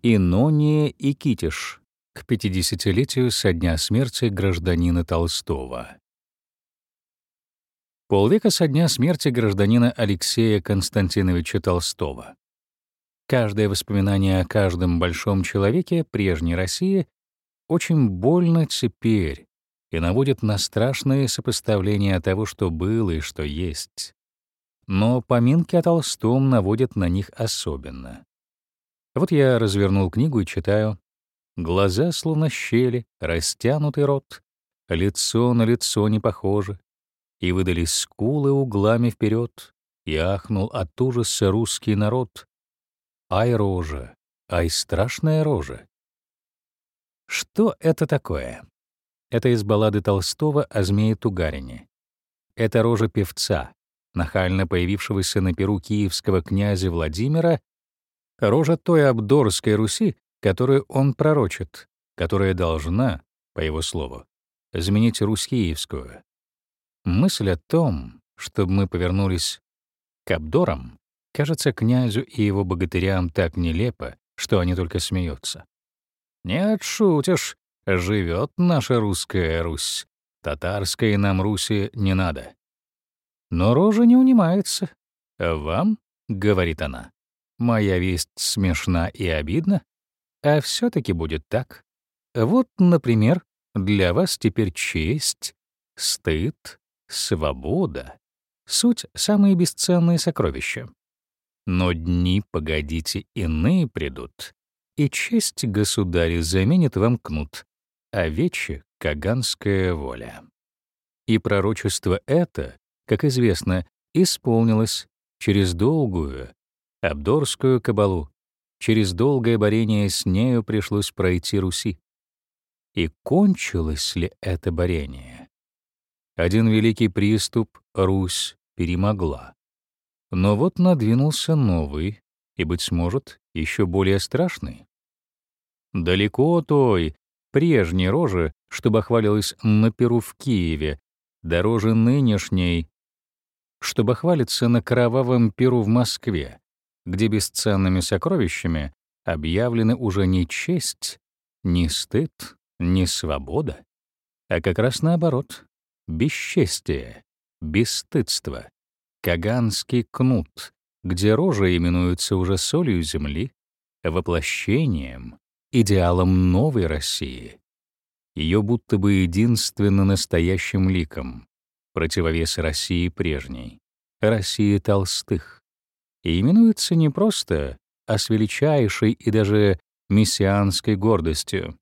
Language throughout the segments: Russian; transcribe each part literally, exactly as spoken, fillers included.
Инония и Китиш к пятидесятилетию со дня смерти гражданина Толстого. Полвека со дня смерти гражданина Алексея Константиновича Толстого. Каждое воспоминание о каждом большом человеке прежней России очень больно теперь и наводит на страшные сопоставления того, что было и что есть. Но поминки о Толстом наводят на них особенно. Вот я развернул книгу и читаю: глаза словно щели, растянутый рот, лицо на лицо не похоже, и выдались скулы углами вперед, и ахнул от ужаса русский народ. Ай, рожа, ай, страшная рожа. Что это такое? Это из баллады Толстого о змее Тугарине. Это рожа певца, нахально появившегося на перу киевского князя Владимира, рожа той Абдорской Руси, которую он пророчит, которая должна, по его слову, заменить Русь киевскую. Мысль о том, чтобы мы повернулись к Абдорам, кажется князю и его богатырям так нелепо, что они только смеются. Нет, шутишь, живет наша русская Русь, татарской нам Руси не надо. Но рожа не унимается. «Вам, — говорит она, — моя весть смешна и обидна, а все-таки будет так. Вот, например, для вас теперь честь, стыд, свобода — суть самые бесценные сокровища. Но дни, погодите, иные придут, и честь государя заменит вам кнут, а вече — каганская воля». И пророчество это, как известно, исполнилось через долгую абдорскую кабалу, через долгое борение с нею пришлось пройти Руси. И кончилось ли это борение? Один великий приступ Русь перемогла. Но вот надвинулся новый, и, быть может, еще более страшный. Далеко той, прежней рожи, чтобы хвалилась на перу в Киеве, дороже нынешней, чтобы хвалиться на кровавом перу в Москве, где бесценными сокровищами объявлены уже не честь, не стыд, не свобода, а как раз наоборот — бесчестие, бесстыдство, каганский кнут, где рожа именуется уже солью земли, воплощением, идеалом новой России, ее будто бы единственно настоящим ликом, противовес России прежней, России Толстых, и именуется не просто, а с величайшей и даже мессианской гордостью.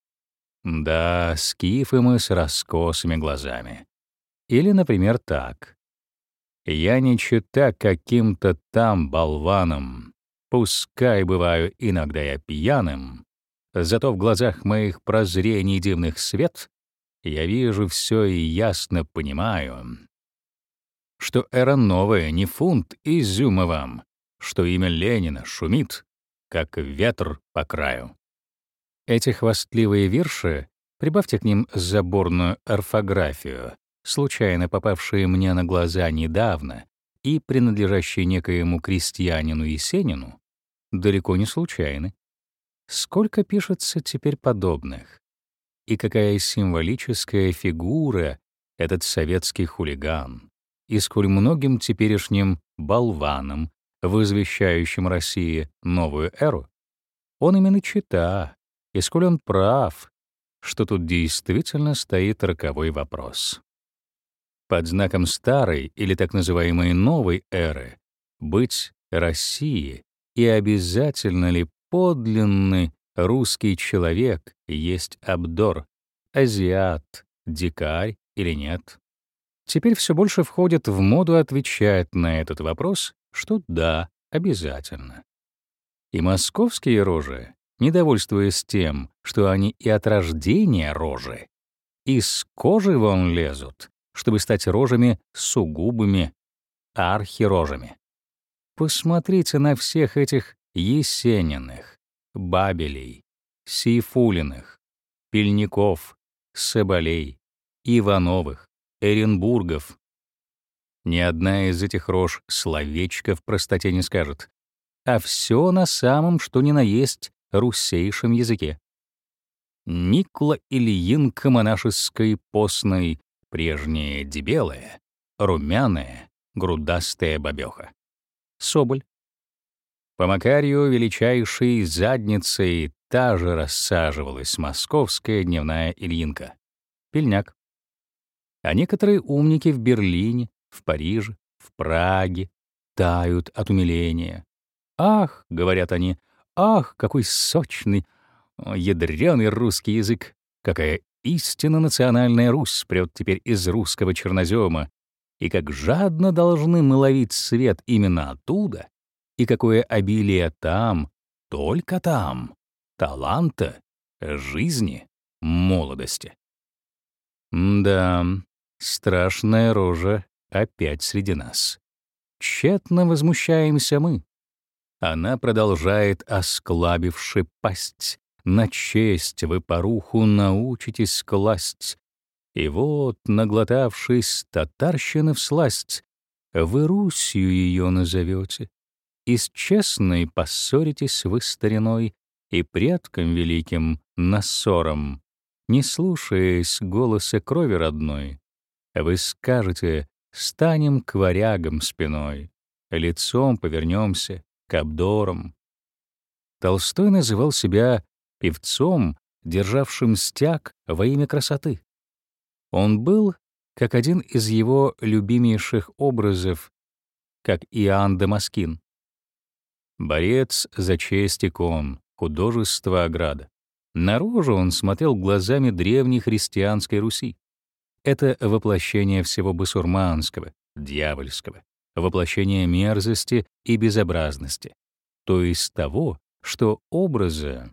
Да, скифы мы с раскосыми глазами. Или, например, так: «Я не чета каким-то там болваном, пускай бываю иногда я пьяным, зато в глазах моих прозрений дивных свет, я вижу все и ясно понимаю, что эра новая не фунт изюма вам, что имя Ленина шумит, как ветер по краю». Эти хвастливые вирши, прибавьте к ним заборную орфографию, случайно попавшие мне на глаза недавно и принадлежащие некоему крестьянину Есенину, далеко не случайны. Сколько пишется теперь подобных? И какая символическая фигура этот советский хулиган, и сколь многим теперешним болванам, возвещающим России новую эру, он именно чета, и сколь он прав, что тут действительно стоит роковой вопрос. Под знаком старой или так называемой новой эры быть России, и обязательно ли подлинный русский человек есть Абдор, азиат, дикарь или нет? Теперь все больше входит в моду отвечать на этот вопрос, что да, обязательно. И московские рожи, недовольствуясь тем, что они и от рождения рожи, из кожи вон лезут, чтобы стать рожами сугубыми, архирожами. Посмотрите на всех этих Есениных, Бабелей, Сейфулиных, Пельников, Соболей, Ивановых, Эренбургов. Ни одна из этих рож словечко в простоте не скажет, а все на самом что ни на есть руссейшем языке. Никла Ильинка монашеской постной, прежняя дебелая, румяная, грудастая бабёха. Соболь. По Макарию величайшей задницей та же рассаживалась московская дневная Ильинка. Пельняк. А некоторые умники в Берлине, в Париже, в Праге тают от умиления. «Ах», — говорят они, — «ах, какой сочный, ядрёный русский язык! Какая истинно национальная Русь прёт теперь из русского чернозема! И как жадно должны мы ловить свет именно оттуда! И какое обилие там, только там, таланта, жизни, молодости!» Да, страшная рожа опять среди нас. Тщетно возмущаемся мы. Она продолжает, осклабивши пасть, на честь вы поруху научитесь класть. И вот, наглотавшись татарщины всласть, вы Русью ее назовете. И с честной поссоритесь вы стариной и предкам великим нассором, не слушаясь голоса крови родной. Вы скажете: станем к варягам спиной, лицом повернемся к обдорам. Толстой называл себя певцом, державшим стяг во имя красоты. Он был как один из его любимейших образов, как Иоанн Дамаскин. Борец за честь икон, художество ограда. Наружу он смотрел глазами древней христианской Руси. Это воплощение всего басурманского, дьявольского, воплощение мерзости и безобразности, то есть того, что образа,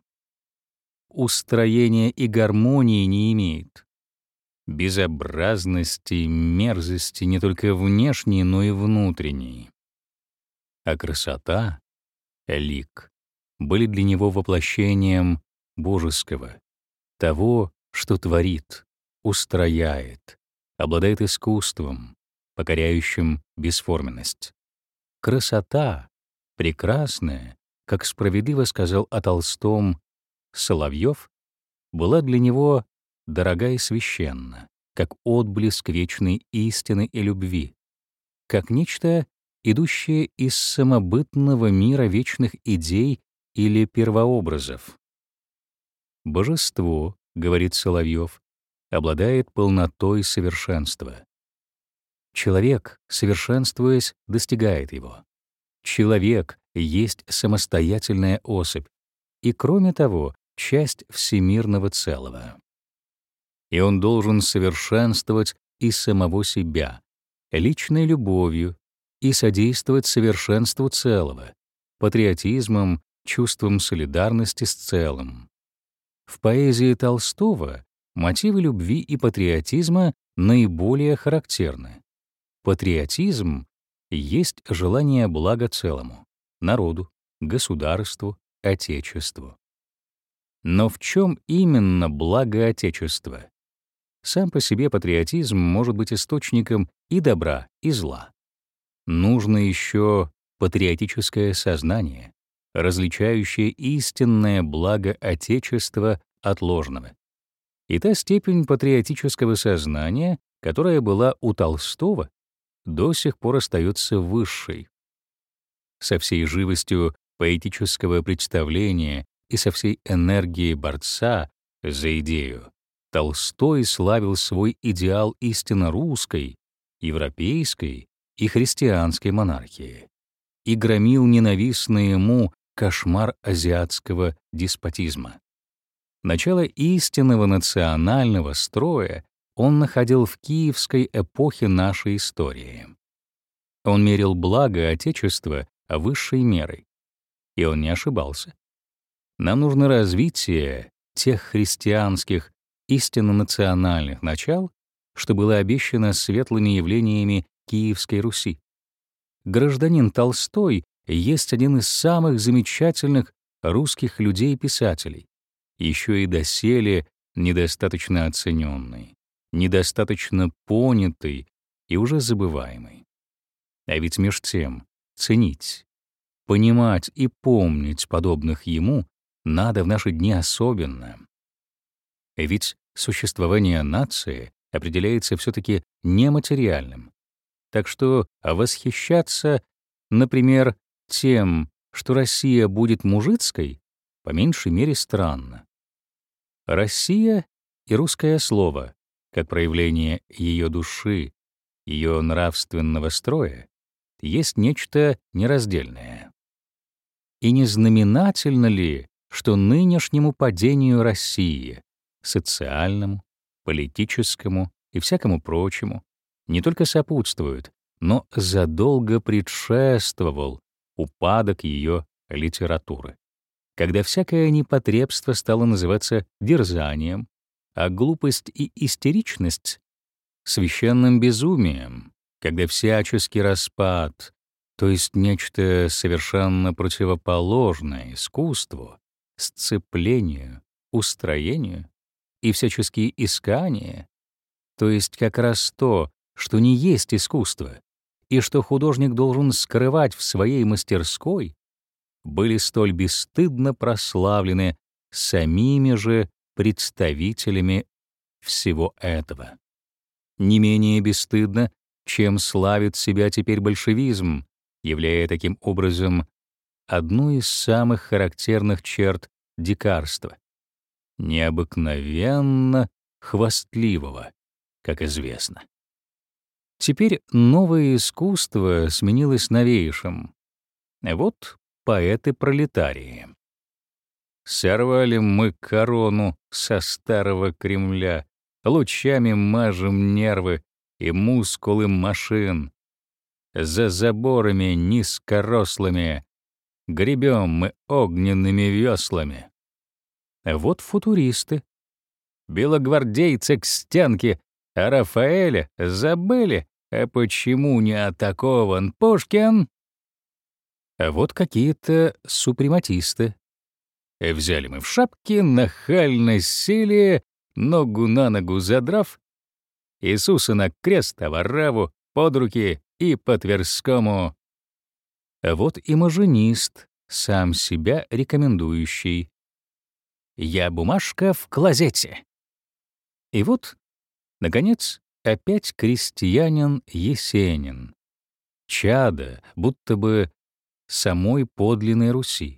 устроения и гармонии не имеет. Безобразности и мерзости не только внешней, но и внутренней. А красота, лик, были для него воплощением божеского, того, что творит, устрояет, обладает искусством, покоряющим бесформенность. Красота, прекрасная, как справедливо сказал о Толстом Соловьев, была для него дорога и священна, как отблеск вечной истины и любви, как нечто, идущее из самобытного мира вечных идей или первообразов. Божество, говорит Соловьев, обладает полнотой совершенства. Человек, совершенствуясь, достигает его. Человек есть самостоятельная особь и, кроме того, часть всемирного целого. И он должен совершенствовать и самого себя, личной любовью, и содействовать совершенству целого, патриотизмом, чувством солидарности с целым. В поэзии Толстого мотивы любви и патриотизма наиболее характерны. Патриотизм есть желание блага целому, народу, государству, Отечеству. Но в чем именно благо Отечества? Сам по себе патриотизм может быть источником и добра, и зла. Нужно еще патриотическое сознание, различающее истинное благо Отечества от ложного. И та степень патриотического сознания, которая была у Толстого, до сих пор остается высшей. Со всей живостью поэтического представления и со всей энергией борца за идею Толстой славил свой идеал истинно русской, европейской и христианской монархии и громил ненавистный ему кошмар азиатского деспотизма. Начало истинного национального строя он находил в киевской эпохе нашей истории. Он мерил благо Отечества высшей мерой, и он не ошибался. Нам нужно развитие тех христианских, истинно национальных начал, что было обещано светлыми явлениями Киевской Руси. Гражданин Толстой есть один из самых замечательных русских людей-писателей, еще и доселе недостаточно оцененный, недостаточно понятый и уже забываемый. А ведь меж тем ценить, понимать и помнить подобных ему надо в наши дни особенно. Ведь существование нации определяется все-таки нематериальным. Так что восхищаться, например, тем, что Россия будет мужицкой, по меньшей мере странно. Россия и русское слово, как проявление ее души, ее нравственного строя, есть нечто нераздельное. И не знаменательно ли, что нынешнему падению России, социальному, политическому и всякому прочему, не только сопутствует, но задолго предшествовал упадок ее литературы, когда всякое непотребство стало называться дерзанием, а глупость и истеричность — священным безумием, когда всяческий распад, то есть нечто совершенно противоположное искусству, сцеплению, устроению и всяческие искания, то есть как раз то, что не есть искусство, и что художник должен скрывать в своей мастерской, были столь бесстыдно прославлены самими же представителями всего этого. Не менее бесстыдно, чем славит себя теперь большевизм, являя таким образом одну из самых характерных черт дикарства — необыкновенно хвастливого, как известно. Теперь новое искусство сменилось новейшим. Вот поэты-пролетарии. Сорвали мы корону со старого Кремля, лучами мажем нервы и мускулы машин. За заборами низкорослыми гребем мы огненными веслами. Вот футуристы. Белогвардейцы к стенке, а Рафаэля забыли, а почему не атакован Пушкин? А вот какие-то супрематисты. Взяли мы в шапки, нахально сели, ногу на ногу задрав, Иисуса на крест, а Варавву под руки и по Тверскому. А вот имажинист, сам себя рекомендующий. «Я бумажка в клозете». И вот, наконец, опять крестьянин Есенин, чадо, будто бы самой подлинной Руси,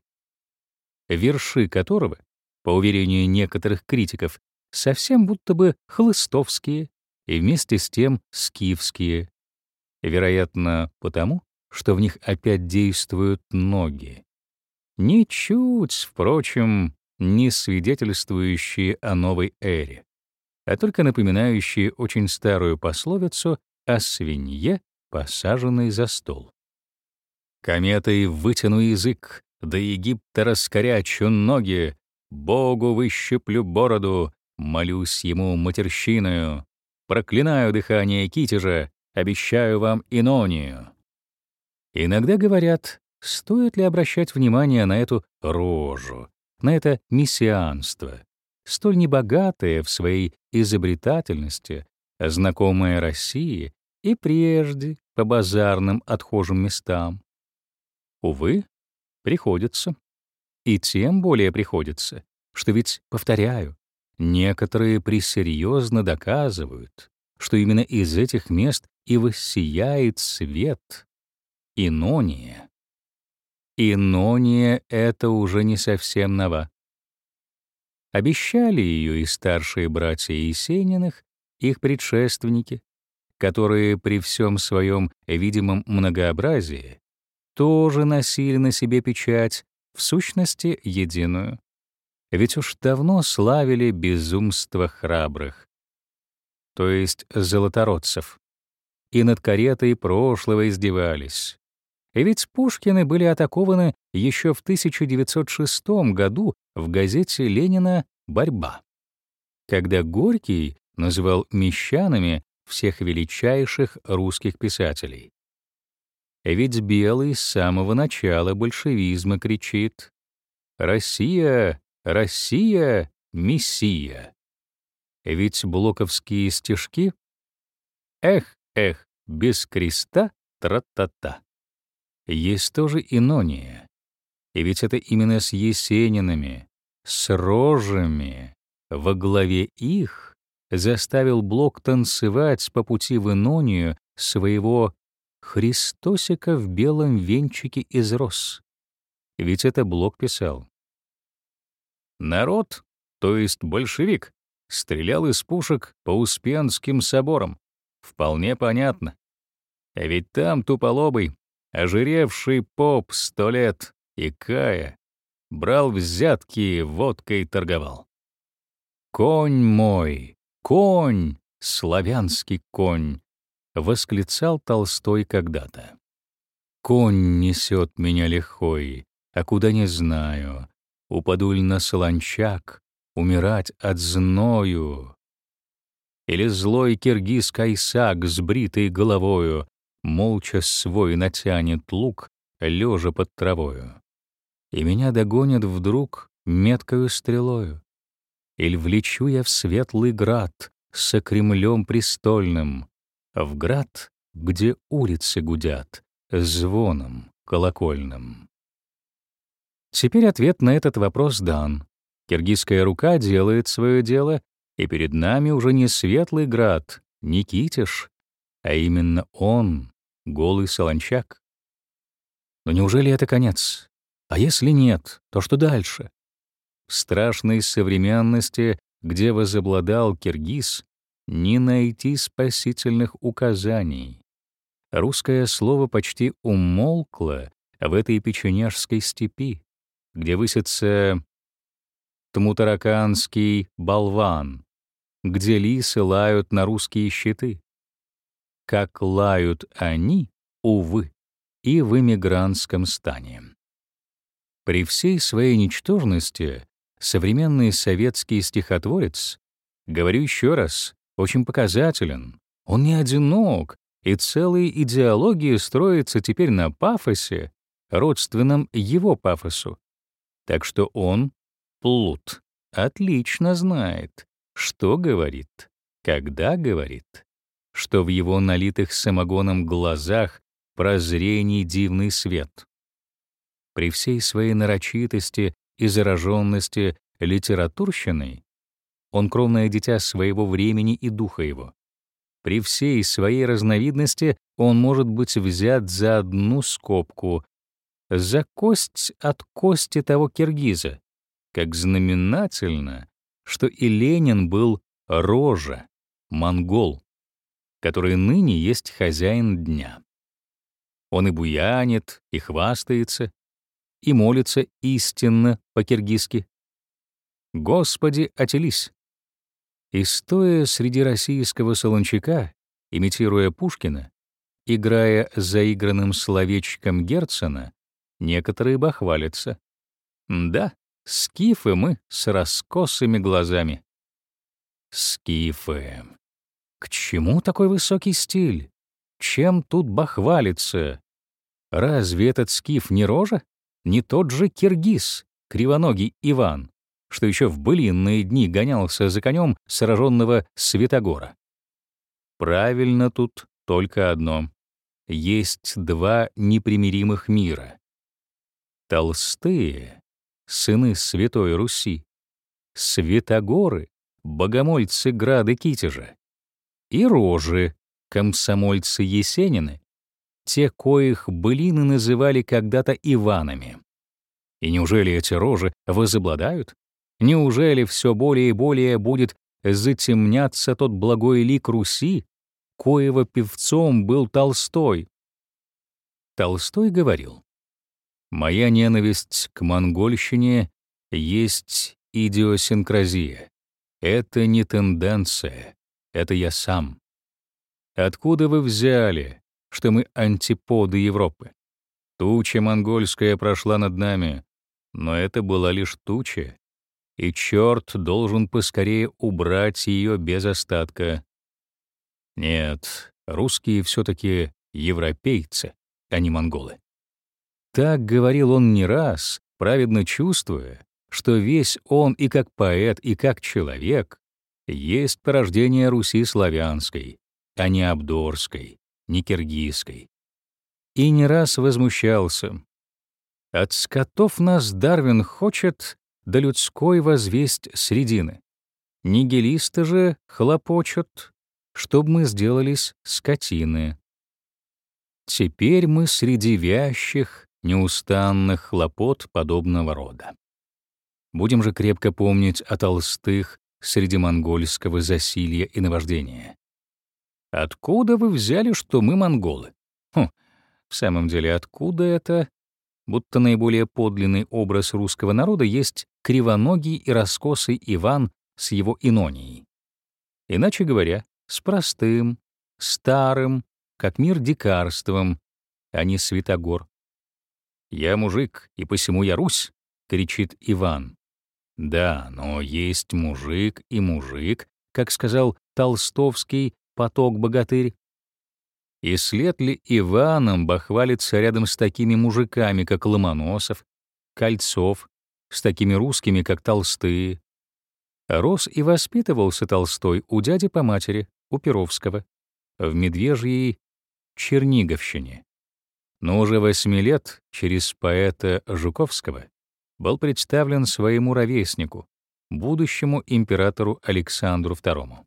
верши которого, по уверению некоторых критиков, совсем будто бы хлыстовские и вместе с тем скифские, вероятно, потому, что в них опять действуют ноги, ничуть, впрочем, не свидетельствующие о новой эре, а только напоминающие очень старую пословицу о свинье, посаженной за стол. «Кометой вытяну язык, до Египта раскорячу ноги, Богу выщеплю бороду, молюсь ему матерщиною, проклинаю дыхание китежа, обещаю вам инонию». Иногда говорят, стоит ли обращать внимание на эту рожу, на это мессианство, столь небогатое в своей изобретательности, знакомое России и прежде по базарным отхожим местам. Увы, приходится. И тем более приходится, что ведь, повторяю, некоторые пресерьезно доказывают, что именно из этих мест и воссияет свет, инония. Инония — это уже не совсем нова. Обещали ее и старшие братья Есениных, их предшественники, которые при всем своем видимом многообразии тоже носили на себе печать, в сущности, единую. Ведь уж давно славили безумство храбрых, то есть золотородцев, и над каретой прошлого издевались. И ведь Пушкины были атакованы еще в тысяча девятьсот шестом году в газете Ленина «Борьба», когда Горький называл мещанами всех величайших русских писателей. Ведь Белый с самого начала большевизма кричит: «Россия, Россия, Мессия». Ведь блоковские стишки «Эх, эх, без креста, тра-та-та» есть тоже инония. И ведь это именно с Есенинами, с рожами во главе их заставил Блок танцевать по пути в Инонию своего Христосика в белом венчике из роз. Ведь это Блок писал. Народ, то есть большевик, стрелял из пушек по Успенским соборам. Вполне понятно. А ведь там туполобый, ожиревший поп сто лет и кая, брал взятки, водкой торговал. «Конь мой, конь, славянский конь!» — восклицал Толстой когда-то. «Конь несет меня лихой, а куда не знаю, упаду ль на солончак, умирать от зною». Или злой киргиз Кайсак с бритой головою молча свой натянет лук, лежа под травою. И меня догонят вдруг меткою стрелою. Иль влечу я в светлый град со Кремлем престольным, в град, где улицы гудят звоном колокольным. Теперь ответ на этот вопрос дан. Киргизская рука делает свое дело, и перед нами уже не светлый град, не Китеж, а именно он, голый солончак. Но неужели это конец? А если нет, то что дальше? В страшной современности, где возобладал киргиз, не найти спасительных указаний. Русское слово почти умолкло в этой печеняжской степи, где высится тмутараканский болван, где лисы лают на русские щиты. Как лают они, увы, и в эмигрантском стане. При всей своей ничтожности современный советский стихотворец, говорю еще раз, очень показателен. Он не одинок, и целая идеология строится теперь на пафосе, родственном его пафосу. Так что он, плут, отлично знает, что говорит, когда говорит, что в его налитых самогоном глазах прозрений дивный свет. При всей своей нарочитости и зараженности литературщиной он кровное дитя своего времени и духа его. При всей своей разновидности он может быть взят за одну скобку, за кость от кости того киргиза, как знаменательно, что и Ленин был рожа, монгол, который ныне есть хозяин дня. Он и буянит, и хвастается, и молится истинно по-киргизски. «Господи, отелись!» И стоя среди российского солончака, имитируя Пушкина, играя заигранным словечком Герцена, некоторые бахвалятся. Да, скифы мы с раскосыми глазами. Скифы. К чему такой высокий стиль? Чем тут бахвалиться? Разве этот скиф не рожа? Не тот же киргиз, кривоногий Иван, что еще в былинные дни гонялся за конем сраженного Святогора? Правильно тут только одно. Есть два непримиримых мира. Толстые, сыны Святой Руси, Святогоры, богомольцы Града Китежа, и рожи, комсомольцы Есенины, те, коих былины называли когда-то Иванами. И неужели эти рожи возобладают? Неужели все более и более будет затемняться тот благой лик Руси, коего певцом был Толстой? Толстой говорил: «Моя ненависть к монгольщине есть идиосинкразия. Это не тенденция, это я сам. Откуда вы взяли, что мы антиподы Европы? Туча монгольская прошла над нами, но это была лишь туча, и черт должен поскорее убрать ее без остатка. Нет, русские все-таки европейцы, а не монголы». Так говорил он не раз, праведно чувствуя, что весь он и как поэт, и как человек есть порождение Руси славянской, а не абдорской, не киргизской. И не раз возмущался: «От скотов нас Дарвин хочет, да людской возвесть средины. Нигилисты же хлопочут, чтоб мы сделались скотины. Теперь мы среди вящих, неустанных хлопот подобного рода. Будем же крепко помнить о толстых среди монгольского засилья и наваждения. Откуда вы взяли, что мы монголы? Хм, в самом деле, откуда это? Будто наиболее подлинный образ русского народа есть кривоногий и раскосый Иван с его инонией. Иначе говоря, с простым, старым, как мир дикарством, а не Святогор. «Я мужик, и посему я Русь», — кричит Иван. Да, но есть мужик и мужик, как сказал толстовский поток-богатырь. И след ли Иваном бахвалится рядом с такими мужиками, как Ломоносов, Кольцов, с такими русскими, как Толстые? Рос и воспитывался Толстой у дяди по матери, у Перовского, в Медвежьей Черниговщине. Но уже восьми лет через поэта Жуковского был представлен своему ровеснику, будущему императору Александру второму,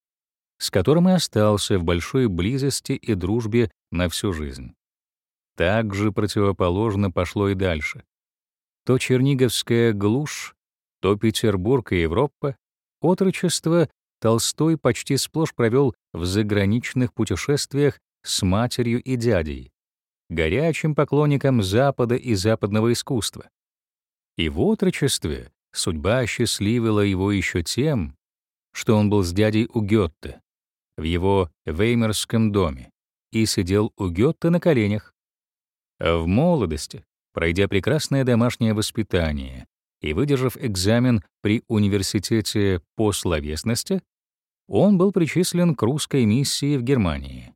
с которым и остался в большой близости и дружбе на всю жизнь. Так же противоположно пошло и дальше. То черниговская глушь, то Петербург и Европа, отрочество Толстой почти сплошь провел в заграничных путешествиях с матерью и дядей, горячим поклонником Запада и западного искусства. И в отрочестве судьба осчастливила его еще тем, что он был с дядей у Гёте, в его веймарском доме, и сидел у Гёте на коленях. А в молодости, пройдя прекрасное домашнее воспитание и выдержав экзамен при университете по словесности, он был причислен к русской миссии в Германии.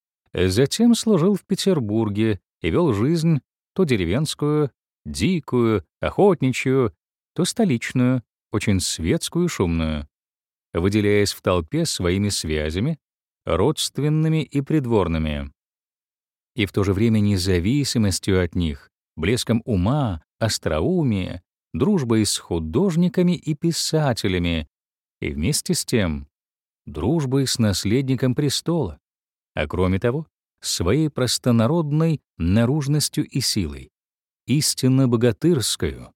Затем служил в Петербурге и вел жизнь то деревенскую, дикую, охотничью, то столичную, очень светскую и шумную, выделяясь в толпе своими связями, родственными и придворными, и в то же время независимостью от них, блеском ума, остроумия, дружбой с художниками и писателями, и вместе с тем дружбой с наследником престола, а кроме того, своей простонародной наружностью и силой, истинно богатырскую.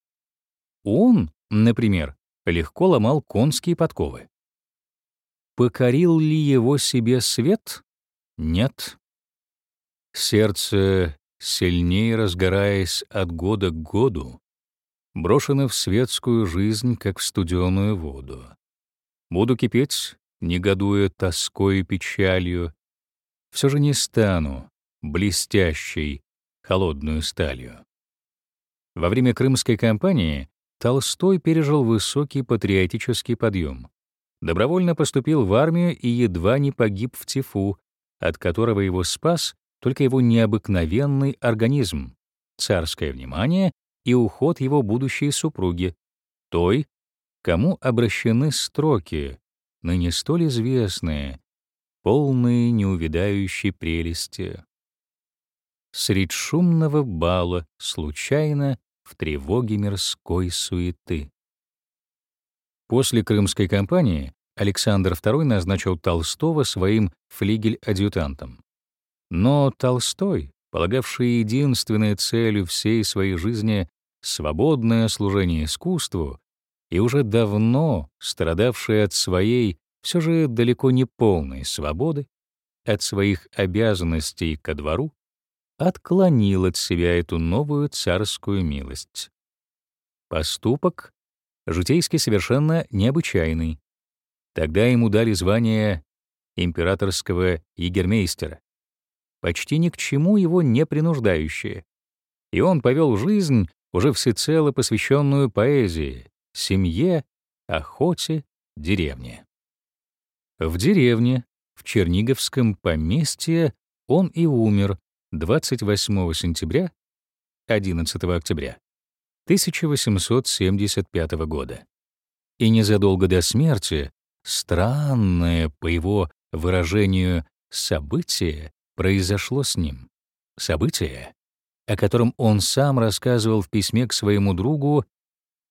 Он, например, легко ломал конские подковы. Покорил ли его себе свет? Нет. Сердце, сильнее разгораясь от года к году, брошено в светскую жизнь, как в студеную воду. Буду кипеть, негодуя тоской и печалью, все же не стану блестящей, холодную сталью. Во время Крымской кампании Толстой пережил высокий патриотический подъем. Добровольно поступил в армию и едва не погиб в тифу, от которого его спас только его необыкновенный организм, царское внимание и уход его будущей супруги, той, кому обращены строки, ныне столь известные, полные неувядающей прелести. Средь шумного бала, случайно, в тревоге мирской суеты. После Крымской кампании Александр второй назначил Толстого своим флигель-адъютантом. Но Толстой, полагавший единственной целью всей своей жизни свободное служение искусству и уже давно страдавший от своей, все же далеко не полной свободы, от своих обязанностей ко двору, отклонил от себя эту новую царскую милость. Поступок житейски совершенно необычайный. Тогда ему дали звание императорского егермейстера, почти ни к чему его не принуждающее, и он повел жизнь, уже всецело посвященную поэзии, семье, охоте, деревне. В деревне, в Черниговском поместье, он и умер двадцать восьмого сентября — одиннадцатого октября тысяча восемьсот семьдесят пятого года. И незадолго до смерти странное, по его выражению, событие произошло с ним. Событие, о котором он сам рассказывал в письме к своему другу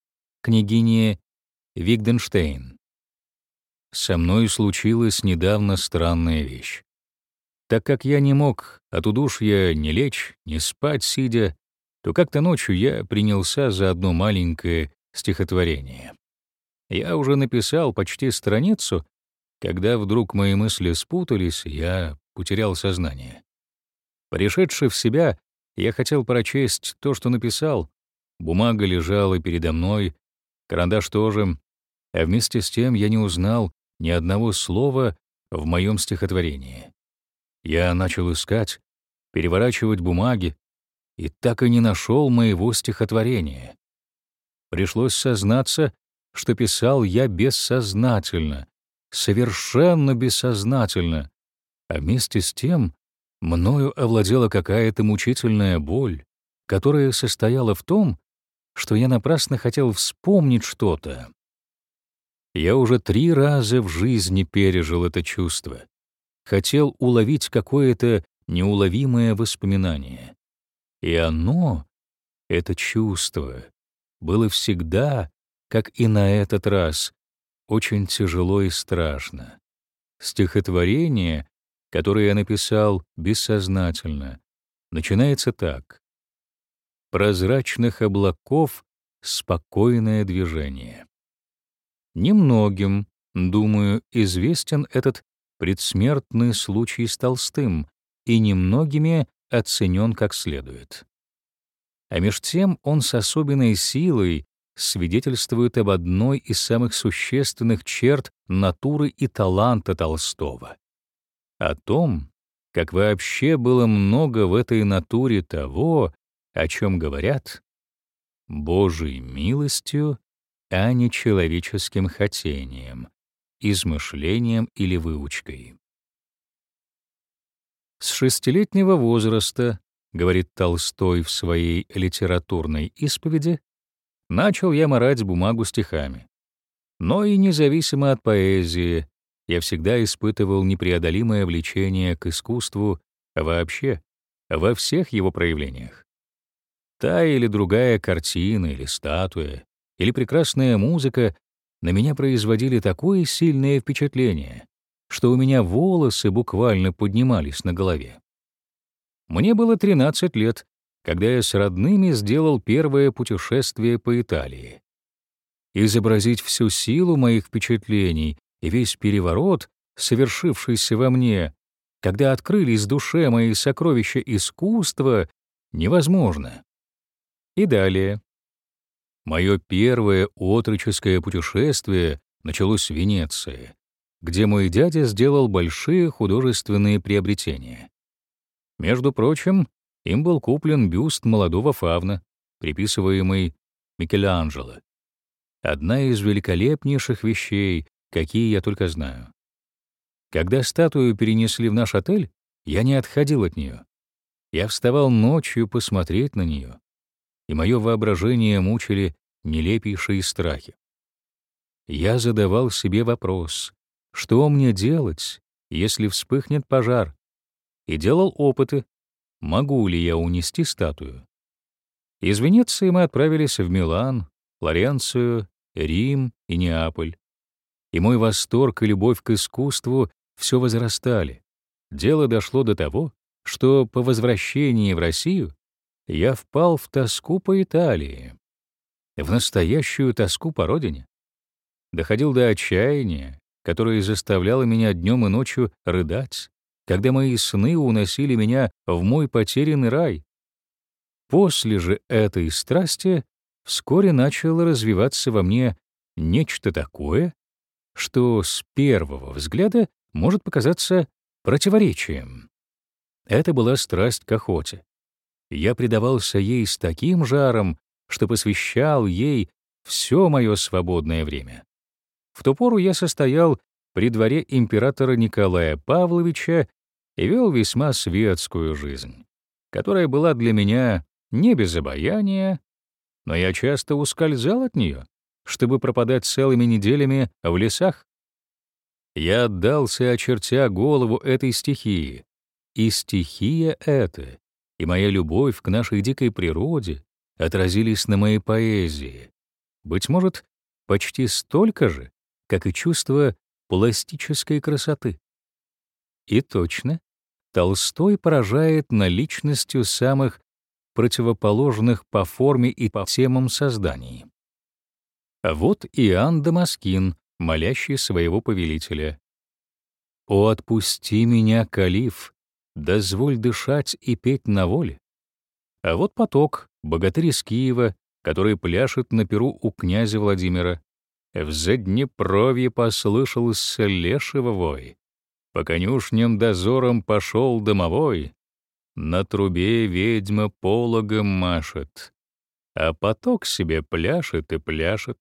княгине Вигденштейн. Со мной случилась недавно странная вещь. Так как я не мог от удушья ни лечь, ни спать сидя, то как-то ночью я принялся за одно маленькое стихотворение. Я уже написал почти страницу, когда вдруг мои мысли спутались, и я потерял сознание. Пришедший в себя, я хотел прочесть то, что написал. Бумага лежала передо мной, карандаш тоже, а вместе с тем я не узнал ни одного слова в моем стихотворении. Я начал искать, переворачивать бумаги, и так и не нашел моего стихотворения. Пришлось сознаться, что писал я бессознательно, совершенно бессознательно, а вместе с тем мною овладела какая-то мучительная боль, которая состояла в том, что я напрасно хотел вспомнить что-то. Я уже три раза в жизни пережил это чувство. Хотел уловить какое-то неуловимое воспоминание. И оно, это чувство, было всегда, как и на этот раз, очень тяжело и страшно. Стихотворение, которое я написал бессознательно, начинается так: «Прозрачных облаков спокойное движение». Немногим, думаю, известен этот предсмертный случай с Толстым, и немногими оценен как следует. А меж тем он с особенной силой свидетельствует об одной из самых существенных черт натуры и таланта Толстого. О том, как вообще было много в этой натуре того, о чем говорят, Божией милостью, а не человеческим хотением, измышлением или выучкой. С шестилетнего возраста, говорит Толстой в своей литературной исповеди, начал я марать бумагу стихами. Но и независимо от поэзии, я всегда испытывал непреодолимое влечение к искусству вообще, во всех его проявлениях. Та или другая картина или статуя, или прекрасная музыка на меня производили такое сильное впечатление, что у меня волосы буквально поднимались на голове. Мне было тринадцать лет, когда я с родными сделал первое путешествие по Италии. Изобразить всю силу моих впечатлений и весь переворот, совершившийся во мне, когда открылись в душе мои сокровища искусства, невозможно. И далее. Мое первое отроческое путешествие началось в Венеции, где мой дядя сделал большие художественные приобретения. Между прочим, им был куплен бюст молодого фавна, приписываемый Микеланджело. Одна из великолепнейших вещей, какие я только знаю. Когда статую перенесли в наш отель, я не отходил от нее. Я вставал ночью посмотреть на нее, и мое воображение мучили нелепейшие страхи. Я задавал себе вопрос, что мне делать, если вспыхнет пожар, и делал опыты, могу ли я унести статую. Из Венеции мы отправились в Милан, Флоренцию, Рим и Неаполь. И мой восторг и любовь к искусству все возрастали. Дело дошло до того, что по возвращении в Россию я впал в тоску по Италии, в настоящую тоску по родине. Доходил до отчаяния, которое заставляло меня днем и ночью рыдать, когда мои сны уносили меня в мой потерянный рай. После же этой страсти вскоре начало развиваться во мне нечто такое, что с первого взгляда может показаться противоречием. Это была страсть к охоте. Я предавался ей с таким жаром, что посвящал ей все мое свободное время. В ту пору я состоял при дворе императора Николая Павловича и вел весьма светскую жизнь, которая была для меня не без обаяния, но я часто ускользал от нее, чтобы пропадать целыми неделями в лесах. Я отдался, очертя голову этой стихии, и стихия эта, и моя любовь к нашей дикой природе отразились на моей поэзии, быть может, почти столько же, как и чувство пластической красоты. И точно, Толстой поражает наличностью самых противоположных по форме и по темам созданий. А вот Иоанн Дамаскин, молящий своего повелителя: «О, отпусти меня, калиф, дозволь дышать и петь на воле». А вот поток, богатырь из Киева, который пляшет на пиру у князя Владимира. В Заднепровье послышался лешего вой, по конюшням дозором пошел домовой, на трубе ведьма пологом машет, а поток себе пляшет и пляшет.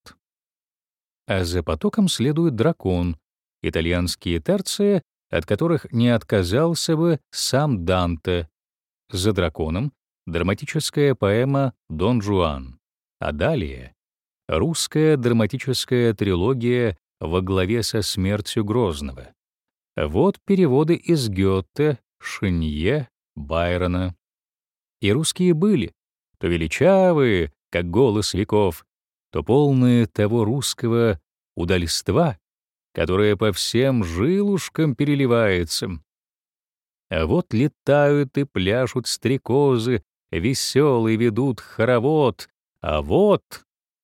А за потоком следует дракон, итальянские терции, от которых не отказался бы сам Данте. За драконом — драматическая поэма «Дон Жуан», а далее — русская драматическая трилогия во главе со «Смертью Грозного». Вот переводы из Гёте, Шинье, Байрона. И русские были то величавые, как голос веков, то полные того русского удальства, которое по всем жилушкам переливается. А вот летают и пляшут стрекозы, веселый ведут хоровод, а вот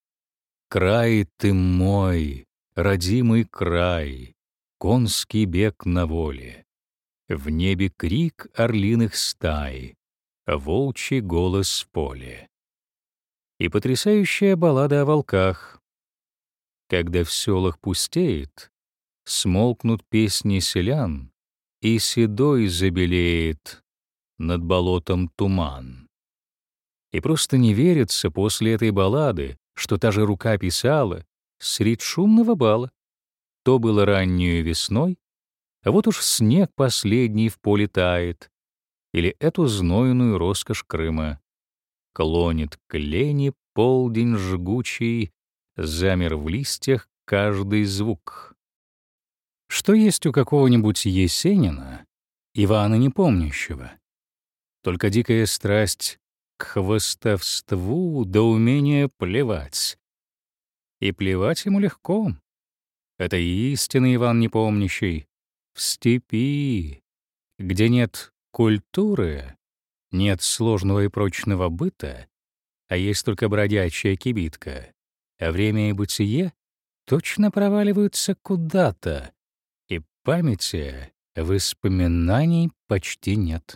край ты мой, родимый край, конский бег на воле, в небе крик орлиных стай, волчий голос в поле. И потрясающая баллада о волках. Когда в селах пустеет, смолкнут песни селян, и седой забелеет над болотом туман. И просто не верится после этой баллады, что та же рука писала средь шумного бала. То было раннею весной, а вот уж снег последний в поле тает, или эту знойную роскошь Крыма. Клонит к лени полдень жгучий, замер в листьях каждый звук. Что есть у какого-нибудь Есенина, Ивана Непомнящего? Только дикая страсть к хвостовству до умения плевать. И плевать ему легко. Это истинный Иван Непомнящий. В степи, где нет культуры, нет сложного и прочного быта, а есть только бродячая кибитка, а время и бытие точно проваливаются куда-то, и памяти, воспоминаний почти нет.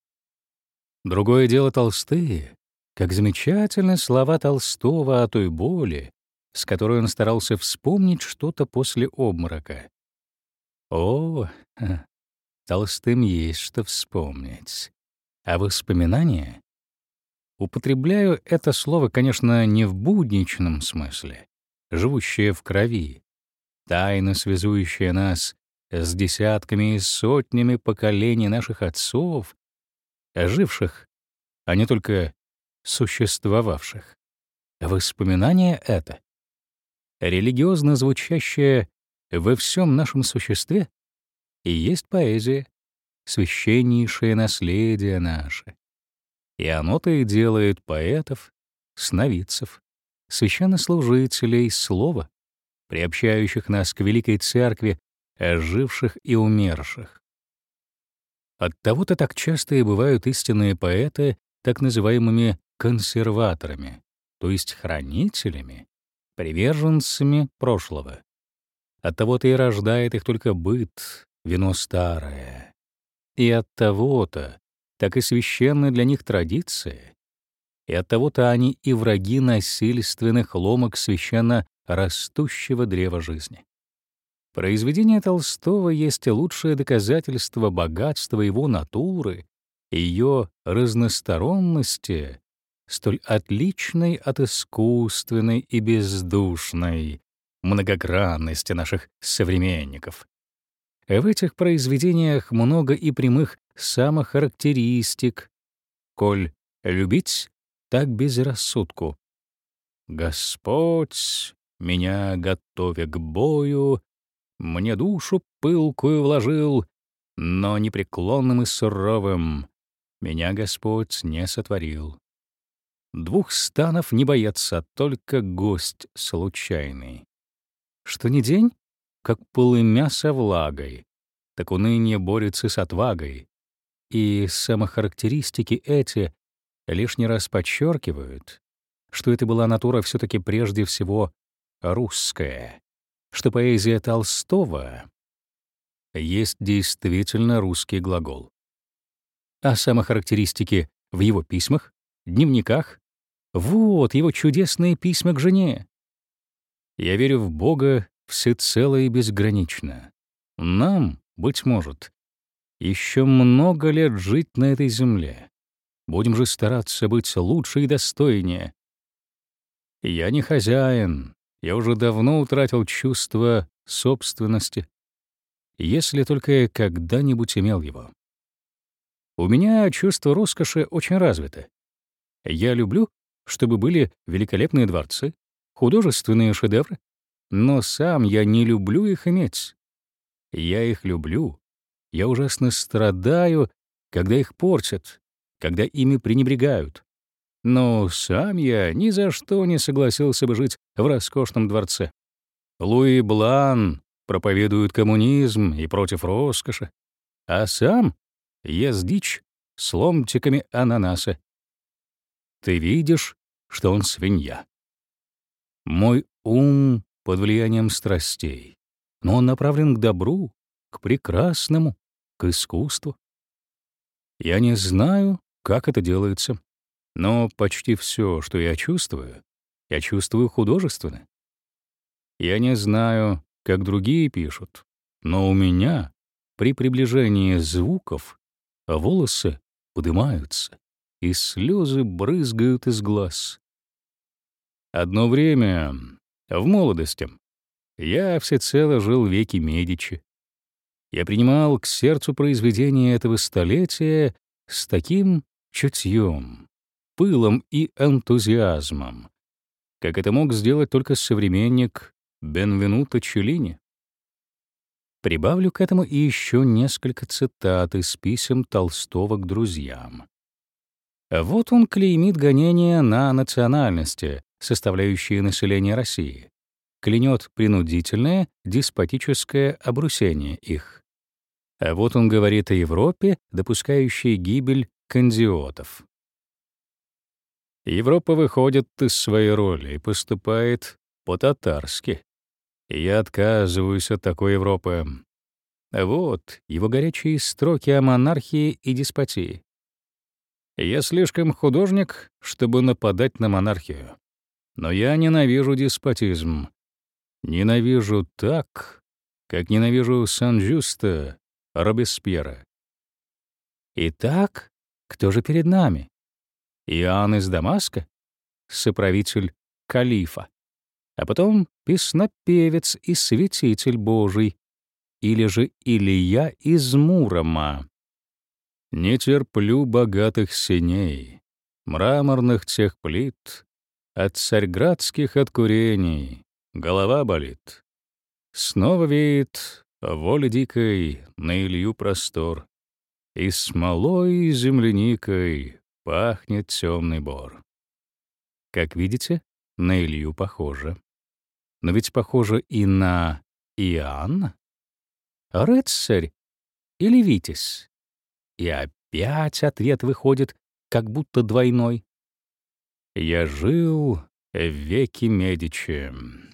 Другое дело толстые, как замечательны слова Толстого о той боли, с которой он старался вспомнить что-то после обморока. О, ха, Толстым есть что вспомнить. А воспоминания? Употребляю это слово, конечно, не в будничном смысле, живущее в крови, тайно связующее нас с десятками и сотнями поколений наших отцов, живших, а не только существовавших. Воспоминание это, религиозно звучащее во всем нашем существе, и есть поэзия, священнейшее наследие наше. И оно-то и делает поэтов, сновидцев, священнослужителей слова, приобщающих нас к великой церкви оживших и умерших. Оттого-то так часто и бывают истинные поэты так называемыми консерваторами, то есть хранителями, приверженцами прошлого. Оттого-то и рождает их только быт, вино старое. И оттого-то так и священны для них традиции, и оттого-то они и враги насильственных ломок священно растущего древа жизни. Произведение Толстого есть лучшее доказательство богатства его натуры, ее разносторонности, столь отличной от искусственной и бездушной многогранности наших современников. В этих произведениях много и прямых самохарактеристик, коль любить так безрассудку. Господь, меня готовя к бою, мне душу пылкую вложил, но непреклонным и суровым меня Господь не сотворил. Двух станов не боятся, а только гость случайный. Что ни день, как полымя со влагой, так уныние борется с отвагой. И самохарактеристики эти лишний раз подчеркивают, что это была натура все-таки прежде всего русская, что поэзия Толстого есть действительно русский глагол. А самохарактеристики в его письмах, дневниках — вот его чудесные письма к жене. Я верю в Бога всецело и безгранично. Нам, быть может, еще много лет жить на этой земле. Будем же стараться быть лучше и достойнее. Я не хозяин, я уже давно утратил чувство собственности, если только я когда-нибудь имел его. У меня чувство роскоши очень развито. Я люблю, чтобы были великолепные дворцы, художественные шедевры, но сам я не люблю их иметь. Я их люблю. Я ужасно страдаю, когда их портят, когда ими пренебрегают. Но сам я ни за что не согласился бы жить в роскошном дворце. Луи Блан проповедует коммунизм и против роскоши, а сам ест дичь с ломтиками ананаса. Ты видишь, что он свинья. Мой ум под влиянием страстей, но он направлен к добру, к прекрасному, к искусству. Я не знаю, как это делается, но почти все, что я чувствую, я чувствую художественно. Я не знаю, как другие пишут, но у меня при приближении звуков волосы поднимаются, и слезы брызгают из глаз. Одно время, в молодости, я всецело жил в веке Медичи. Я принимал к сердцу произведения этого столетия с таким чутьем, пылом и энтузиазмом, как это мог сделать только современник Бенвенуто Челлини. Прибавлю к этому и еще несколько цитат из писем Толстого к друзьям. Вот он клеймит гонения на национальности, составляющие население России, клянет принудительное деспотическое обрусение их. А вот он говорит о Европе, допускающей гибель кандиотов. Европа выходит из своей роли и поступает по-татарски. Я отказываюсь от такой Европы. Вот его горячие строки о монархии и деспотии. Я слишком художник, чтобы нападать на монархию. Но я ненавижу деспотизм. Ненавижу так, как ненавижу Сан-Жюста, Робеспьера. Итак, кто же перед нами? Иоанн из Дамаска, соправитель калифа, а потом песнопевец и святитель Божий, или же Илия из Мурома. Не терплю богатых синей, мраморных тех плит, от царьградских откурений голова болит. Снова веет воля дикой на Илью простор, и смолой и земляникой пахнет темный бор. Как видите, на Илью похоже. Но ведь похоже и на Иоанна. Рыцарь или Витязь? И опять ответ выходит, как будто двойной. Я жил в веке Медичи.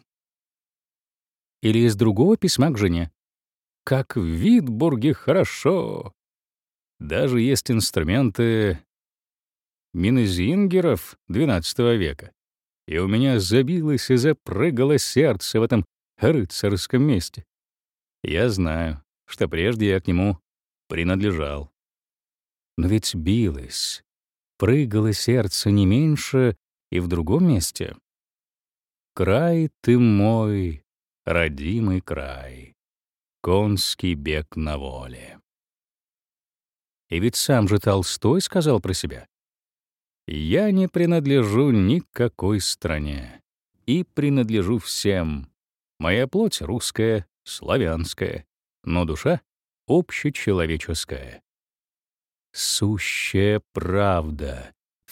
Или из другого письма к жене. Как в Витбурге хорошо. Даже есть инструменты минезингеров двенадцатого века. И у меня забилось и запрыгало сердце в этом рыцарском месте. Я знаю, что прежде я к нему принадлежал. Но ведь билось, прыгало сердце не меньше и в другом месте. Край ты мой, родимый край, конский бег на воле. И ведь сам же Толстой сказал про себя: «Я не принадлежу никакой стране и принадлежу всем. Моя плоть русская, славянская, но душа общечеловеческая». Сущая правда,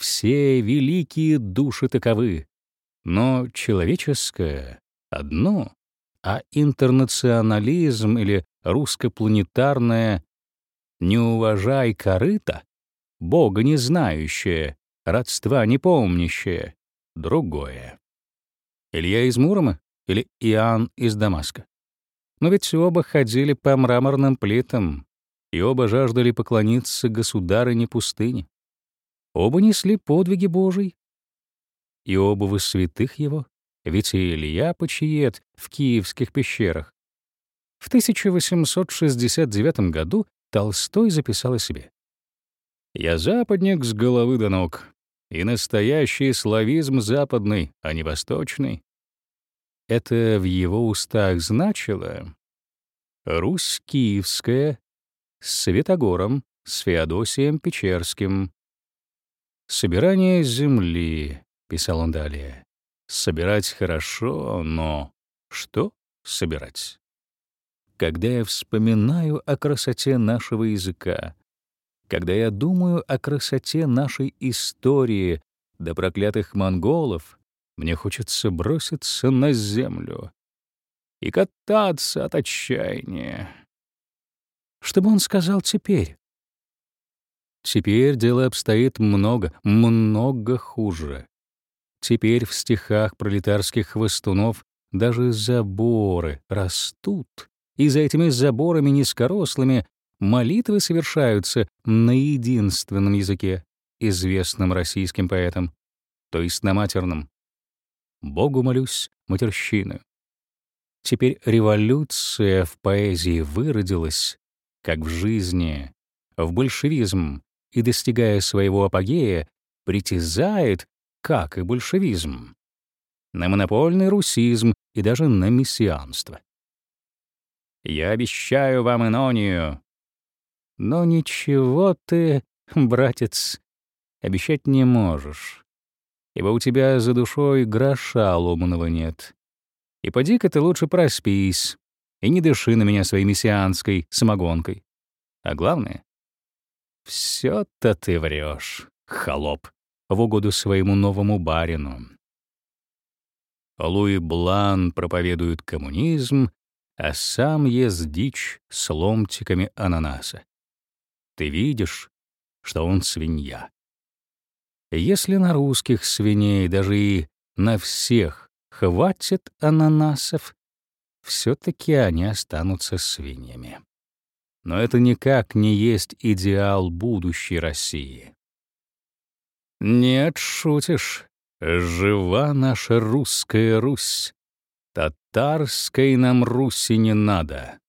все великие души таковы, но человеческое — одно, а интернационализм или русско-планетарное «не уважай корыто», Бога не знающее, родства не помнящее — другое. Илья из Мурома или Иоанн из Дамаска? Но ведь оба ходили по мраморным плитам, и оба жаждали поклониться государыне пустыни. Оба несли подвиги Божий, и оба во святых его, ведь и Илья почиет в киевских пещерах. В тысяча восемьсот шестьдесят девятом году Толстой записал о себе: «Я западник с головы до ног, и настоящий славизм западный, а не восточный». Это в его устах значило «Русь Киевская с Святогором, с Феодосием Печерским». «Собирание земли», — писал он далее, — «собирать хорошо, но что собирать?» Когда я вспоминаю о красоте нашего языка, когда я думаю о красоте нашей истории до проклятых монголов, мне хочется броситься на землю и кататься от отчаяния. Что бы он сказал теперь? Теперь дело обстоит много, много хуже. Теперь в стихах пролетарских хвостунов даже заборы растут, и за этими заборами низкорослыми молитвы совершаются на единственном языке, известном российским поэтам, то есть на матерном. Богу молюсь матерщиною. Теперь революция в поэзии выродилась, как в жизни, в большевизм, и, достигая своего апогея, притязает, как и большевизм, на монопольный русизм и даже на мессианство. «Я обещаю вам инонию». Но ничего ты, братец, обещать не можешь, ибо у тебя за душой гроша ломаного нет. И поди-ка ты лучше проспись и не дыши на меня своей мессианской самогонкой. А главное, всё-то ты врёшь, холоп, в угоду своему новому барину. Луи Блан проповедует коммунизм, а сам ест дичь с ломтиками ананаса. Ты видишь, что он свинья. Если на русских свиней даже и на всех хватит ананасов, все-таки они останутся свиньями. Но это никак не есть идеал будущей России. Нет, шутишь. Жива наша русская Русь. Татарской нам Руси не надо.